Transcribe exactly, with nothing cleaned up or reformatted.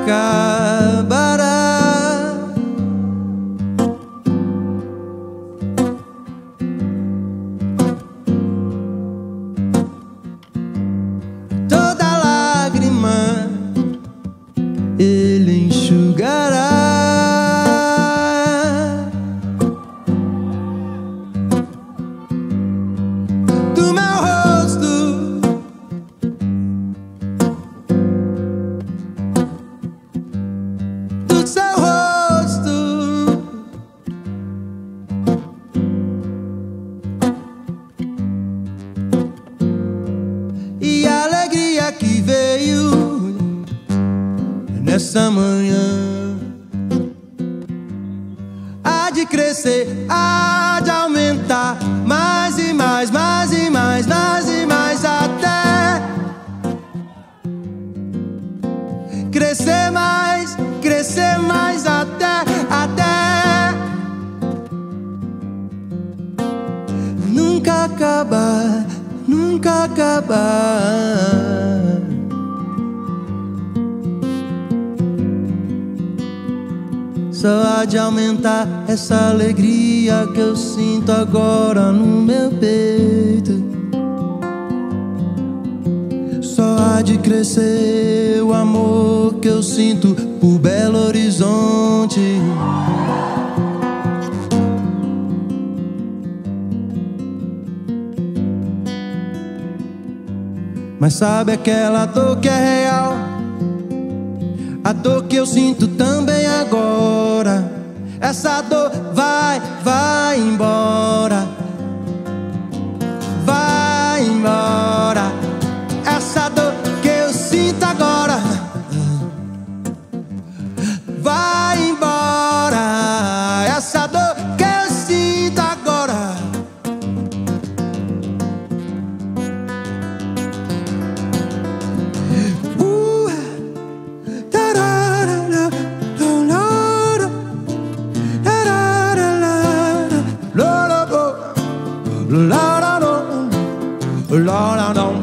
acabará. Toda lágrima Ele enxugará. Do meu rosto do seu rosto e a alegria que veio nessa manhã há de crescer, há de aumentar mais e mais, mais e mais, mais e mais, até crescer mais, crescer mais, até, até nunca acabar, nunca acabar. Só há de aumentar essa alegria que eu sinto agora no meu peito. Só há de crescer o amor que eu sinto por Belo Horizonte. Mas sabe aquela dor que é real? A dor que eu sinto também agora. Essa dor vai, vai embora. Vai embora. Essa dor que eu sinto agora vai embora. Essa dor que eu sinto agora uh, tararara, tararara, tararara, la la la la la la la la.